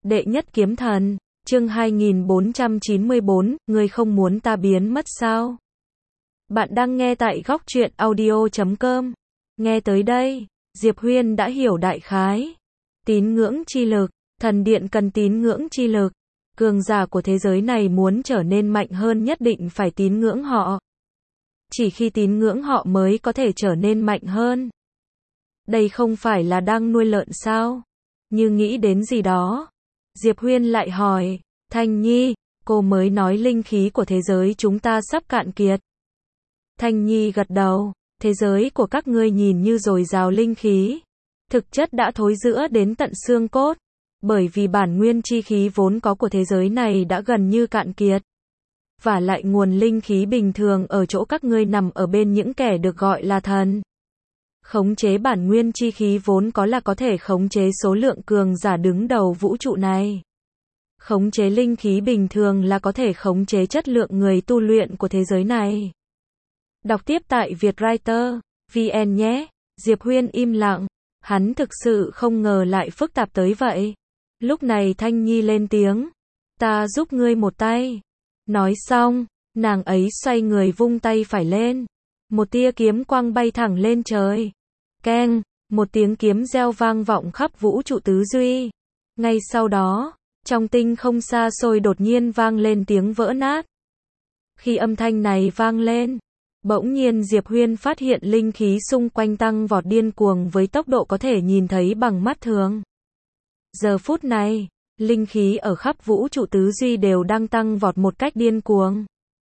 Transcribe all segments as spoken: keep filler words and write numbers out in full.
Đệ nhất kiếm thần, chương hai nghìn bốn trăm chín mươi bốn, ngươi không muốn ta biến mất sao? Bạn đang nghe tại góc truyện audio chấm com. Nghe tới đây, Diệp Huyên đã hiểu đại khái. Tín ngưỡng chi lực, thần điện cần tín ngưỡng chi lực. Cường giả của thế giới này muốn trở nên mạnh hơn nhất định phải tín ngưỡng họ. Chỉ khi tín ngưỡng họ mới có thể trở nên mạnh hơn. Đây không phải là đang nuôi lợn sao? Như nghĩ đến gì đó, Diệp Huyên lại hỏi, Thanh Nhi, cô mới nói linh khí của thế giới chúng ta sắp cạn kiệt. Thanh Nhi gật đầu, thế giới của các ngươi nhìn như dồi dào linh khí, thực chất đã thối rữa đến tận xương cốt, bởi vì bản nguyên chi khí vốn có của thế giới này đã gần như cạn kiệt. Và lại nguồn linh khí bình thường ở chỗ các ngươi nằm ở bên những kẻ được gọi là thần. Khống chế bản nguyên chi khí vốn có là có thể khống chế số lượng cường giả đứng đầu vũ trụ này. Khống chế linh khí bình thường là có thể khống chế chất lượng người tu luyện của thế giới này. Đọc tiếp tại Vietwriter vê en nhé. Diệp Huyên im lặng, hắn thực sự không ngờ lại phức tạp tới vậy. Lúc này Thanh Nhi lên tiếng, ta giúp ngươi một tay. Nói xong, nàng ấy xoay người vung tay phải lên. Một tia kiếm quang bay thẳng lên trời. Keng, một tiếng kiếm reo vang vọng khắp vũ trụ tứ duy. Ngay sau đó, trong tinh không xa xôi đột nhiên vang lên tiếng vỡ nát. Khi âm thanh này vang lên, bỗng nhiên Diệp Huyên phát hiện linh khí xung quanh tăng vọt điên cuồng với tốc độ có thể nhìn thấy bằng mắt thường. Giờ phút này, linh khí ở khắp vũ trụ tứ duy đều đang tăng vọt một cách điên cuồng.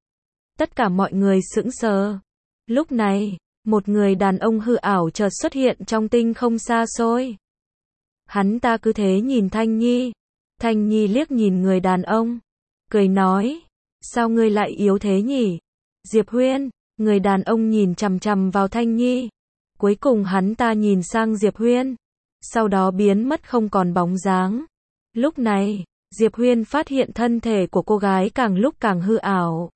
Tất cả mọi người sững sờ. Lúc này, một người đàn ông hư ảo chợt xuất hiện trong tinh không xa xôi. Hắn ta cứ thế nhìn Thanh Nhi. Thanh Nhi liếc nhìn người đàn ông, cười nói, sao ngươi lại yếu thế nhỉ? Diệp Huyên, người đàn ông nhìn chằm chằm vào Thanh Nhi. Cuối cùng hắn ta nhìn sang Diệp Huyên, sau đó biến mất không còn bóng dáng. Lúc này, Diệp Huyên phát hiện thân thể của cô gái càng lúc càng hư ảo.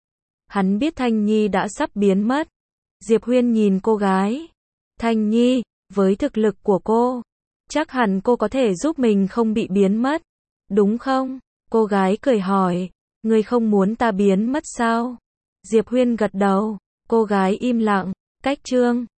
Hắn biết Thanh Nhi đã sắp biến mất. Diệp Huyên nhìn cô gái. Thanh Nhi, với thực lực của cô, chắc hẳn cô có thể giúp mình không bị biến mất, đúng không? Cô gái cười hỏi, ngươi không muốn ta biến mất sao? Diệp Huyên gật đầu, cô gái im lặng, cách chương.